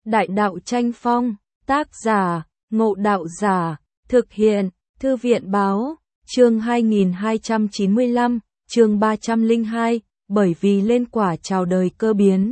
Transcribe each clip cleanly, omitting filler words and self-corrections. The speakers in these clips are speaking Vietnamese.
Đại đạo tranh phong, tác giả, Ngộ Đạo Giả, thực hiện, Thư viện báo, chương 2295, chương 302, bởi vì lên quả chào đời cơ biến.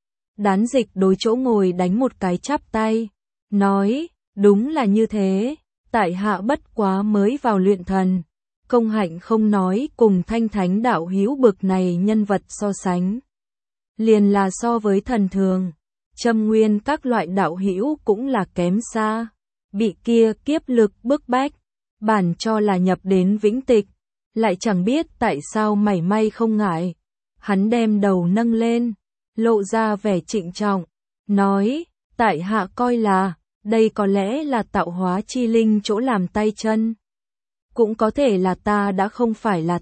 Đán Dịch đối chỗ ngồi đánh một cái chắp tay, nói, đúng là như thế, tại hạ bất quá mới vào luyện thần, công hạnh không nói cùng Thanh Thánh đạo hữu bực này nhân vật so sánh. Liền là so với thần thường, châm nguyên các loại đạo hữu cũng là kém xa, bị kia kiếp lực bức bách, bản cho là nhập đến vĩnh tịch, lại chẳng biết tại sao mảy may không ngại. Hắn đem đầu nâng lên, lộ ra vẻ trịnh trọng, nói, tại hạ coi là, đây có lẽ là tạo hóa chi linh chỗ làm tay chân. Cũng có thể là ta đã không phải là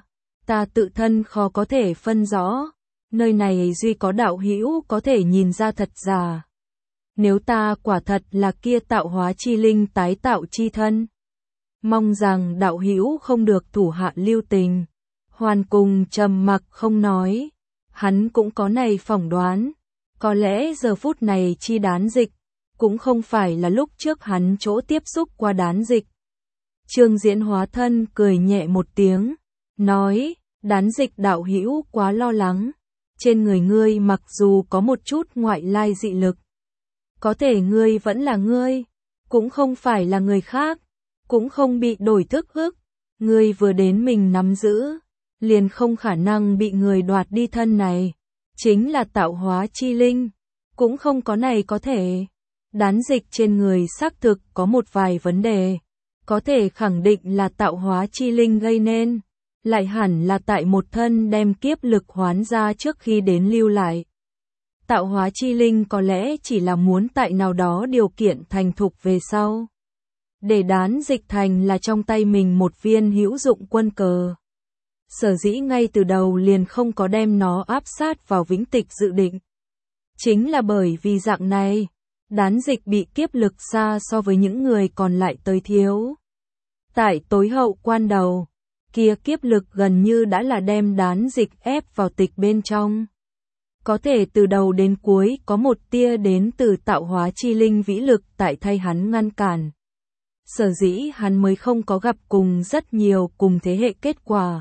ta tự thân khó có thể phân rõ, nơi này duy có đạo hữu có thể nhìn ra thật giả. Nếu ta quả thật là kia tạo hóa chi linh tái tạo chi thân, mong rằng đạo hữu không được thủ hạ lưu tình. Hoàn cùng trầm mặc không nói, hắn cũng có này phỏng đoán, có lẽ giờ phút này chi Đán Dịch, cũng không phải là lúc trước hắn chỗ tiếp xúc qua Đán Dịch. Trương Diễn hóa thân cười nhẹ một tiếng, nói, Đán Dịch đạo hữu quá lo lắng, trên người ngươi mặc dù có một chút ngoại lai dị lực, có thể ngươi vẫn là ngươi, cũng không phải là người khác, cũng không bị đổi thức ức, ngươi vừa đến mình nắm giữ, liền không khả năng bị người đoạt đi thân này, chính là tạo hóa chi linh, cũng không có này có thể. Đán Dịch trên người xác thực có một vài vấn đề, có thể khẳng định là tạo hóa chi linh gây nên, lại hẳn là tại một thân đem kiếp lực hoán ra trước khi đến lưu lại. Tạo hóa chi linh có lẽ chỉ là muốn tại nào đó điều kiện thành thục về sau, để Đán Dịch thành là trong tay mình một viên hữu dụng quân cờ. Sở dĩ ngay từ đầu liền không có đem nó áp sát vào vĩnh tịch dự định. Chính là bởi vì dạng này, Đán Dịch bị kiếp lực xa so với những người còn lại tới thiếu. Tại tối hậu quan đầu, kia kiếp lực gần như đã là đem Đán Dịch ép vào tịch bên trong. Có thể từ đầu đến cuối có một tia đến từ tạo hóa chi linh vĩ lực tại thay hắn ngăn cản. Sở dĩ hắn mới không có gặp cùng rất nhiều cùng thế hệ kết quả.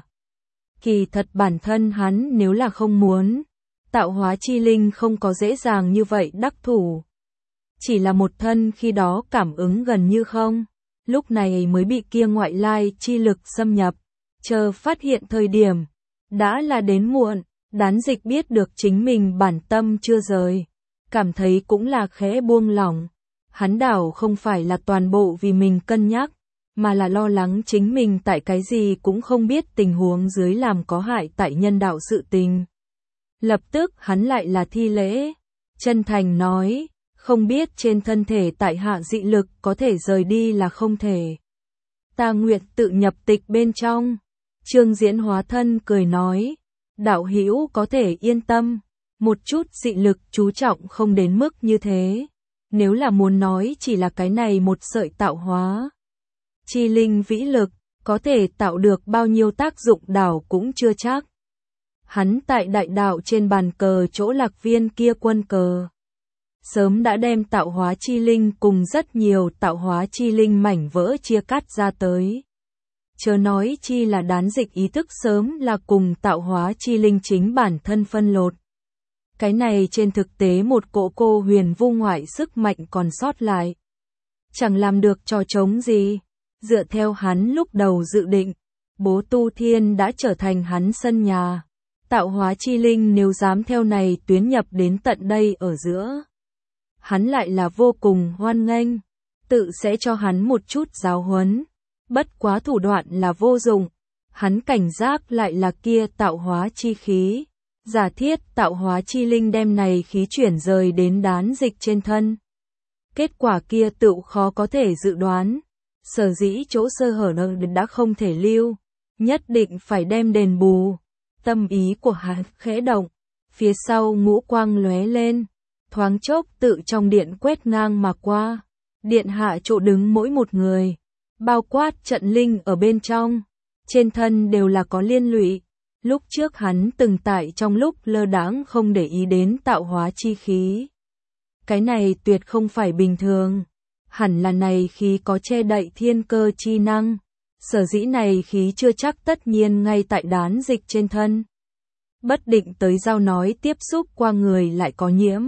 Kỳ thật bản thân hắn nếu là không muốn, tạo hóa chi linh không có dễ dàng như vậy đắc thủ. Chỉ là một thân khi đó cảm ứng gần như không, lúc này mới bị kia ngoại lai chi lực xâm nhập, chờ phát hiện thời điểm, đã là đến muộn. Đán Dịch biết được chính mình bản tâm chưa rời, cảm thấy cũng là khẽ buông lỏng. Hắn đảo không phải là toàn bộ vì mình cân nhắc, mà là lo lắng chính mình tại cái gì cũng không biết tình huống dưới làm có hại tại nhân đạo sự tình. Lập tức hắn lại là thi lễ, chân thành nói, không biết trên thân thể tại hạ dị lực có thể rời đi là không thể. Ta nguyện tự nhập tịch bên trong. Trương Diễn hóa thân cười nói, đạo hữu có thể yên tâm, một chút dị lực chú trọng không đến mức như thế. Nếu là muốn nói chỉ là cái này một sợi tạo hóa chi linh vĩ lực, có thể tạo được bao nhiêu tác dụng đảo cũng chưa chắc. Hắn tại đại đạo trên bàn cờ chỗ lạc viên kia quân cờ, sớm đã đem tạo hóa chi linh cùng rất nhiều tạo hóa chi linh mảnh vỡ chia cắt ra tới. Chớ nói chi là Đán Dịch ý thức sớm là cùng tạo hóa chi linh chính bản thân phân lột. Cái này trên thực tế một cỗ cô huyền vu ngoại sức mạnh còn sót lại. Chẳng làm được trò trống gì. Dựa theo hắn lúc đầu dự định, Bố Tu Thiên đã trở thành hắn sân nhà. Tạo hóa chi linh nếu dám theo này tuyến nhập đến tận đây ở giữa, hắn lại là vô cùng hoan nghênh, tự sẽ cho hắn một chút giáo huấn. Bất quá thủ đoạn là vô dụng, hắn cảnh giác lại là kia tạo hóa chi khí. Giả thiết tạo hóa chi linh đem này khí chuyển rời đến Đán Dịch trên thân. Kết quả kia tự khó có thể dự đoán. Sở dĩ chỗ sơ hở đã không thể lưu, nhất định phải đem đền bù. Tâm ý của hắn khẽ động, phía sau ngũ quang lóe lên, thoáng chốc tự trong điện quét ngang mà qua. Điện hạ chỗ đứng mỗi một người, bao quát trận linh ở bên trong, trên thân đều là có liên lụy. Lúc trước hắn từng tại trong lúc lơ đãng không để ý đến tạo hóa chi khí. Cái này tuyệt không phải bình thường. Hẳn là này khí có che đậy thiên cơ chi năng. Sở dĩ này khí chưa chắc tất nhiên ngay tại đán dịch trên thân. Bất định tới giao nói tiếp xúc qua người lại có nhiễm.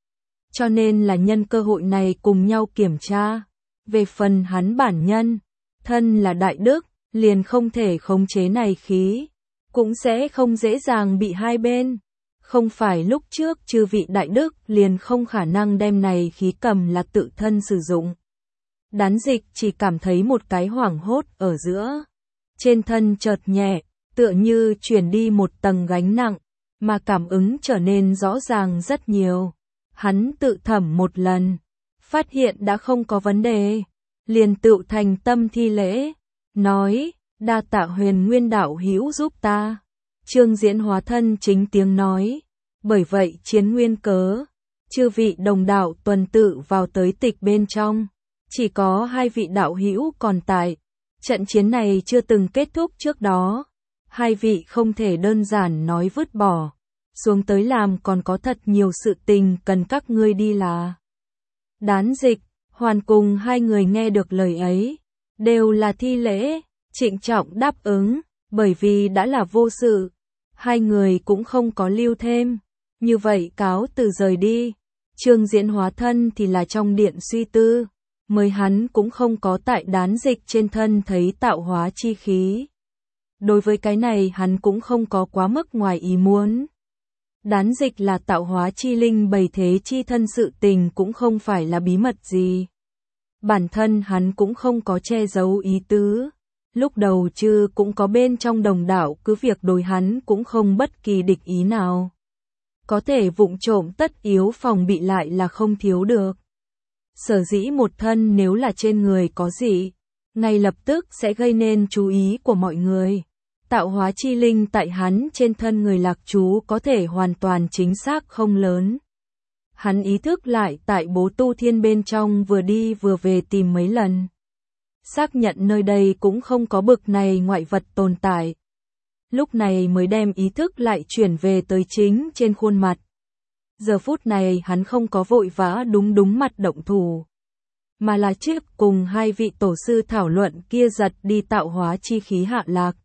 Cho nên là nhân cơ hội này cùng nhau kiểm tra. Về phần hắn bản nhân, thân là đại đức, liền không thể khống chế này khí. Cũng sẽ không dễ dàng bị hai bên. Không phải lúc trước chư vị đại đức liền không khả năng đem này khí cầm là tự thân sử dụng. Đán dịch chỉ cảm thấy một cái hoảng hốt ở giữa. Trên thân chợt nhẹ, tựa như chuyển đi một tầng gánh nặng, mà cảm ứng trở nên rõ ràng rất nhiều. Hắn tự thẩm một lần, phát hiện đã không có vấn đề, liền tự thành tâm thi lễ, nói, đa tạ Huyền Nguyên đạo hữu giúp ta. Trương Diễn hóa thân chính tiếng nói, bởi vậy chiến nguyên cớ, chư vị đồng đạo tuần tự vào tới tịch bên trong, chỉ có hai vị đạo hữu còn tại. Trận chiến này chưa từng kết thúc trước đó, hai vị không thể đơn giản nói vứt bỏ, xuống tới làm còn có thật nhiều sự tình cần các ngươi đi là. Đán dịch, Hoàn cùng hai người nghe được lời ấy, đều là thi lễ, trịnh trọng đáp ứng, bởi vì đã là vô sự, hai người cũng không có lưu thêm, như vậy cáo từ rời đi. Trương Diễn hóa thân thì là trong điện suy tư, mới hắn cũng không có tại đán dịch trên thân thấy tạo hóa chi khí. Đối với cái này hắn cũng không có quá mức ngoài ý muốn. Đán dịch là tạo hóa chi linh bày thế chi thân sự tình cũng không phải là bí mật gì. Bản thân hắn cũng không có che giấu ý tứ. Lúc đầu chứ cũng có bên trong đồng đạo cứ việc đối hắn cũng không bất kỳ địch ý nào. Có thể vụng trộm tất yếu phòng bị lại là không thiếu được. Sở dĩ một thân nếu là trên người có gì, ngay lập tức sẽ gây nên chú ý của mọi người. Tạo hóa chi linh tại hắn trên thân người lạc trú có thể hoàn toàn chính xác không lớn. Hắn ý thức lại tại bố tu thiên bên trong vừa đi vừa về tìm mấy lần. Xác nhận nơi đây cũng không có bực này ngoại vật tồn tại. Lúc này mới đem ý thức lại chuyển về tới chính trên khuôn mặt. Giờ phút này hắn không có vội vã đúng mặt động thủ, mà là trước cùng hai vị tổ sư thảo luận kia giật đi tạo hóa chi khí hạ lạc.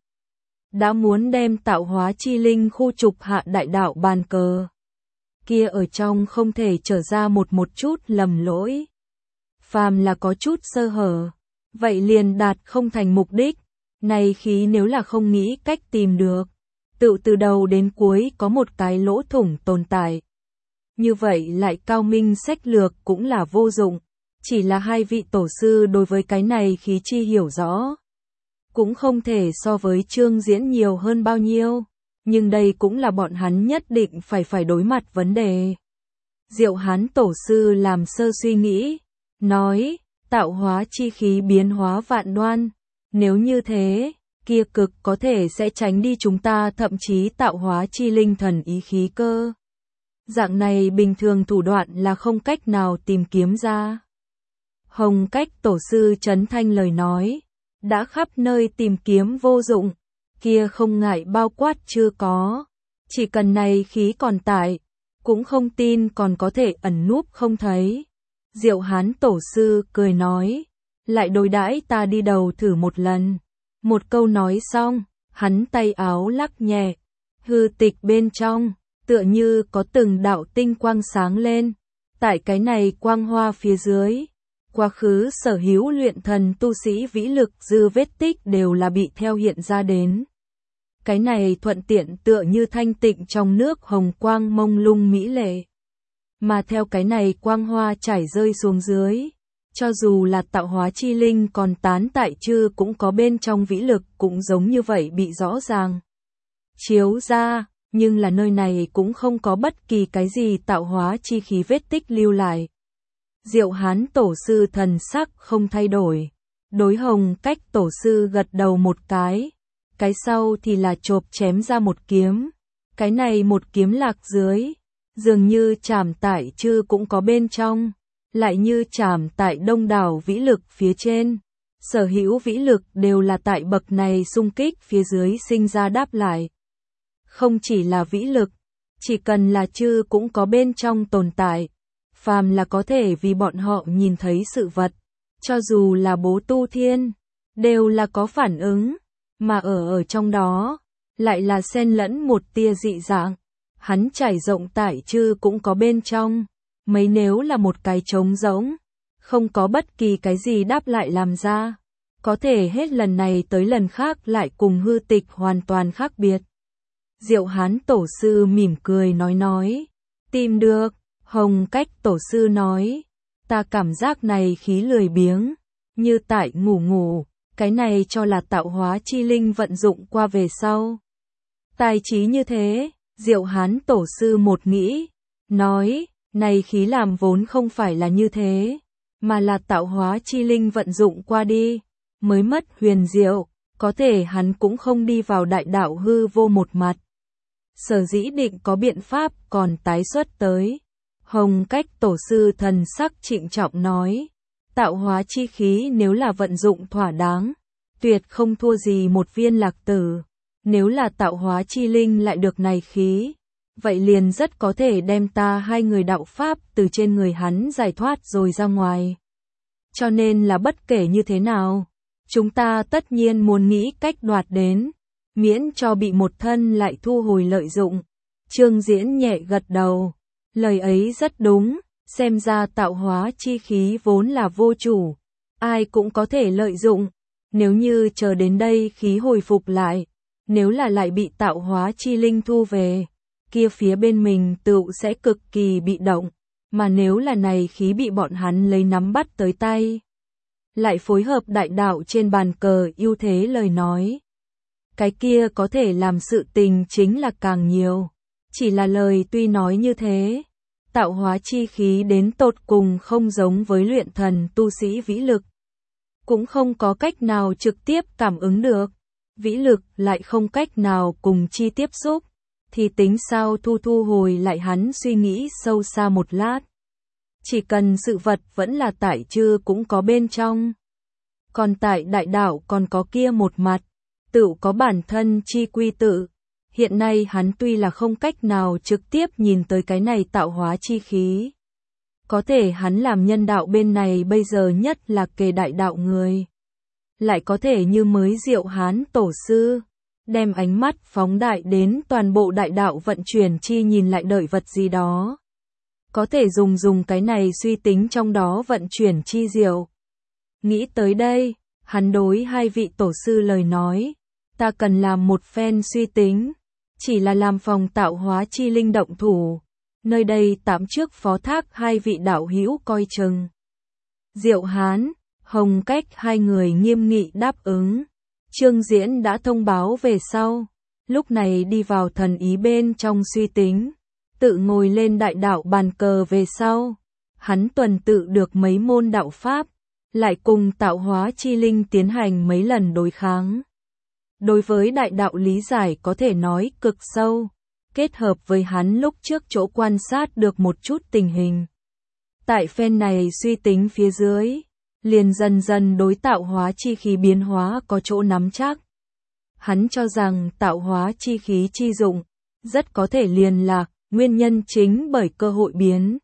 Đã muốn đem tạo hóa chi linh khu trục hạ đại đạo bàn cờ. Kia ở trong không thể trở ra một chút lầm lỗi. Phàm là có chút sơ hở, vậy liền đạt không thành mục đích. Này khí nếu là không nghĩ cách tìm được, tự từ đầu đến cuối có một cái lỗ thủng tồn tại. Như vậy lại cao minh sách lược cũng là vô dụng. Chỉ là hai vị tổ sư đối với cái này khí chi hiểu rõ. Cũng không thể so với Trương Diễn nhiều hơn bao nhiêu. Nhưng đây cũng là bọn hắn nhất định phải đối mặt vấn đề. Diệu Hán tổ sư làm sơ suy nghĩ, nói, tạo hóa chi khí biến hóa vạn đoan. Nếu như thế, kia cực có thể sẽ tránh đi chúng ta thậm chí tạo hóa chi linh thần ý khí cơ. Dạng này bình thường thủ đoạn là không cách nào tìm kiếm ra. Hồng Cách tổ sư trấn thanh lời nói, đã khắp nơi tìm kiếm vô dụng, kia không ngại bao quát chưa có. Chỉ cần này khí còn tại, cũng không tin còn có thể ẩn núp không thấy. Diệu Hán tổ sư cười nói, lại đối đãi ta đi đầu thử một lần. Một câu nói xong, hắn tay áo lắc nhẹ, hư tịch bên trong, tựa như có từng đạo tinh quang sáng lên. Tại cái này quang hoa phía dưới, quá khứ sở hữu luyện thần tu sĩ vĩ lực dư vết tích đều là bị theo hiện ra đến. Cái này thuận tiện tựa như thanh tịnh trong nước hồng quang mông lung mỹ lệ. Mà theo cái này quang hoa chảy rơi xuống dưới, cho dù là tạo hóa chi linh còn tán tại chư cũng có bên trong vĩ lực cũng giống như vậy bị rõ ràng chiếu ra, nhưng là nơi này cũng không có bất kỳ cái gì tạo hóa chi khí vết tích lưu lại. Diệu Hán tổ sư thần sắc không thay đổi, đối Hồng Cách tổ sư gật đầu một cái sau thì là chộp chém ra một kiếm. Cái này một kiếm lạc dưới, dường như chạm tại chư cũng có bên trong, lại như chạm tại đông đảo vĩ lực phía trên. Sở hữu vĩ lực đều là tại bậc này xung kích phía dưới sinh ra đáp lại. Không chỉ là vĩ lực, chỉ cần là chư cũng có bên trong tồn tại, phàm là có thể vì bọn họ nhìn thấy sự vật, cho dù là bố tu thiên, đều là có phản ứng, mà ở trong đó, lại là xen lẫn một tia dị dạng. Hắn trải rộng tải chư cũng có bên trong, mấy nếu là một cái trống rỗng, không có bất kỳ cái gì đáp lại làm ra, có thể hết lần này tới lần khác lại cùng hư tịch hoàn toàn khác biệt. Diệu Hán tổ sư mỉm cười nói, tìm được, Hồng Cách tổ sư nói, ta cảm giác này khí lười biếng, như tại ngủ, cái này cho là tạo hóa chi linh vận dụng qua về sau. Tài trí như thế, Diệu Hán tổ sư một nghĩ, nói, này khí làm vốn không phải là như thế, mà là tạo hóa chi linh vận dụng qua đi, mới mất huyền diệu, có thể hắn cũng không đi vào đại đạo hư vô một mặt. Sở dĩ định có biện pháp còn tái xuất tới. Hồng Cách tổ sư thần sắc trịnh trọng nói, tạo hóa chi khí nếu là vận dụng thỏa đáng, tuyệt không thua gì một viên lạc tử. Nếu là tạo hóa chi linh lại được này khí, vậy liền rất có thể đem ta hai người đạo pháp từ trên người hắn giải thoát rồi ra ngoài. Cho nên là bất kể như thế nào, chúng ta tất nhiên muốn nghĩ cách đoạt đến, miễn cho bị một thân lại thu hồi lợi dụng. Trương Diễn nhẹ gật đầu, lời ấy rất đúng, xem ra tạo hóa chi khí vốn là vô chủ, ai cũng có thể lợi dụng, nếu như chờ đến đây khí hồi phục lại, nếu là lại bị tạo hóa chi linh thu về, kia phía bên mình tựu sẽ cực kỳ bị động, mà nếu là này khí bị bọn hắn lấy nắm bắt tới tay, lại phối hợp đại đạo trên bàn cờ ưu thế lời nói, cái kia có thể làm sự tình chính là càng nhiều. Chỉ là lời tuy nói như thế, tạo hóa chi khí đến tột cùng không giống với luyện thần tu sĩ vĩ lực, cũng không có cách nào trực tiếp cảm ứng được, vĩ lực lại không cách nào cùng chi tiếp xúc, thì tính sao thu hồi lại. Hắn suy nghĩ sâu xa một lát, chỉ cần sự vật vẫn là tại chư cũng có bên trong, còn tại đại đạo còn có kia một mặt, tự có bản thân chi quy tự. Hiện nay hắn tuy là không cách nào trực tiếp nhìn tới cái này tạo hóa chi khí, có thể hắn làm nhân đạo bên này bây giờ nhất là kề đại đạo người, lại có thể như mới Diệu Hán tổ sư, đem ánh mắt phóng đại đến toàn bộ đại đạo vận chuyển chi nhìn lại đợi vật gì đó, có thể dùng cái này suy tính trong đó vận chuyển chi diệu. Nghĩ tới đây, hắn đối hai vị tổ sư lời nói, ta cần làm một phen suy tính, chỉ là làm phòng tạo hóa chi linh động thủ, nơi đây tạm trước phó thác hai vị đạo hữu coi chừng. Diệu Hán, Hồng Cách hai người nghiêm nghị đáp ứng. Trương Diễn đã thông báo về sau, lúc này đi vào thần ý bên trong suy tính, tự ngồi lên đại đạo bàn cờ về sau, hắn tuần tự được mấy môn đạo pháp, lại cùng tạo hóa chi linh tiến hành mấy lần đối kháng. Đối với đại đạo lý giải có thể nói cực sâu, kết hợp với hắn lúc trước chỗ quan sát được một chút tình hình. Tại phen này suy tính phía dưới, liền dần dần đối tạo hóa chi khí biến hóa có chỗ nắm chắc. Hắn cho rằng tạo hóa chi khí chi dụng, rất có thể liền là nguyên nhân chính bởi cơ hội biến.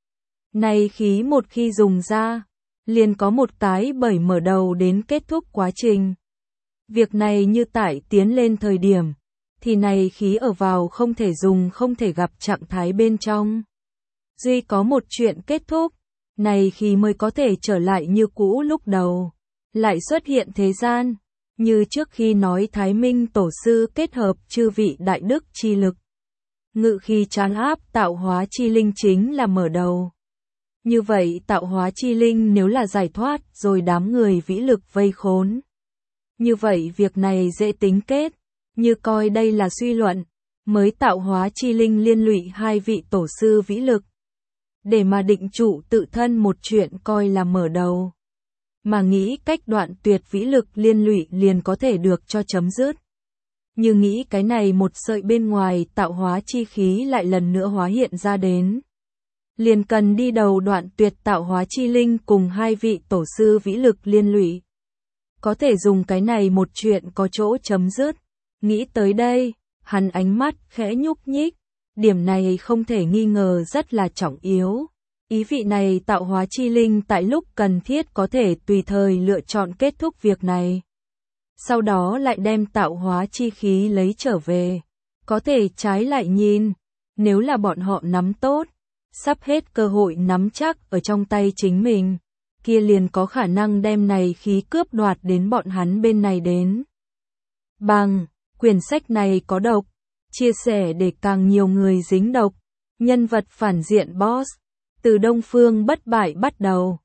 Này khí một khi dùng ra, liền có một cái bởi mở đầu đến kết thúc quá trình. Việc này như tại tiến lên thời điểm, thì này khí ở vào không thể dùng không thể gặp trạng thái bên trong. Duy có một chuyện kết thúc, này khí mới có thể trở lại như cũ lúc đầu, lại xuất hiện thế gian, như trước khi nói Thái Minh tổ sư kết hợp chư vị đại đức chi lực. Ngự khí trán áp tạo hóa chi linh chính là mở đầu. Như vậy tạo hóa chi linh nếu là giải thoát rồi đám người vĩ lực vây khốn. Như vậy việc này dễ tính kết, như coi đây là suy luận, mới tạo hóa chi linh liên lụy hai vị tổ sư vĩ lực. Để mà định chủ tự thân một chuyện coi là mở đầu. Mà nghĩ cách đoạn tuyệt vĩ lực liên lụy liền có thể được cho chấm dứt. Như nghĩ cái này một sợi bên ngoài tạo hóa chi khí lại lần nữa hóa hiện ra đến. Liền cần đi đầu đoạn tuyệt tạo hóa chi linh cùng hai vị tổ sư vĩ lực liên lụy. Có thể dùng cái này một chuyện có chỗ chấm dứt. Nghĩ tới đây, hắn ánh mắt khẽ nhúc nhích. Điểm này không thể nghi ngờ rất là trọng yếu. Ý vị này tạo hóa chi linh tại lúc cần thiết có thể tùy thời lựa chọn kết thúc việc này. Sau đó lại đem tạo hóa chi khí lấy trở về. Có thể trái lại nhìn, nếu là bọn họ nắm tốt, sắp hết cơ hội nắm chắc ở trong tay chính mình, kia liền có khả năng đem này khí cướp đoạt đến bọn hắn bên này đến. Bằng, quyển sách này có độc, chia sẻ để càng nhiều người dính độc. Nhân vật phản diện boss, từ Đông Phương bất bại bắt đầu.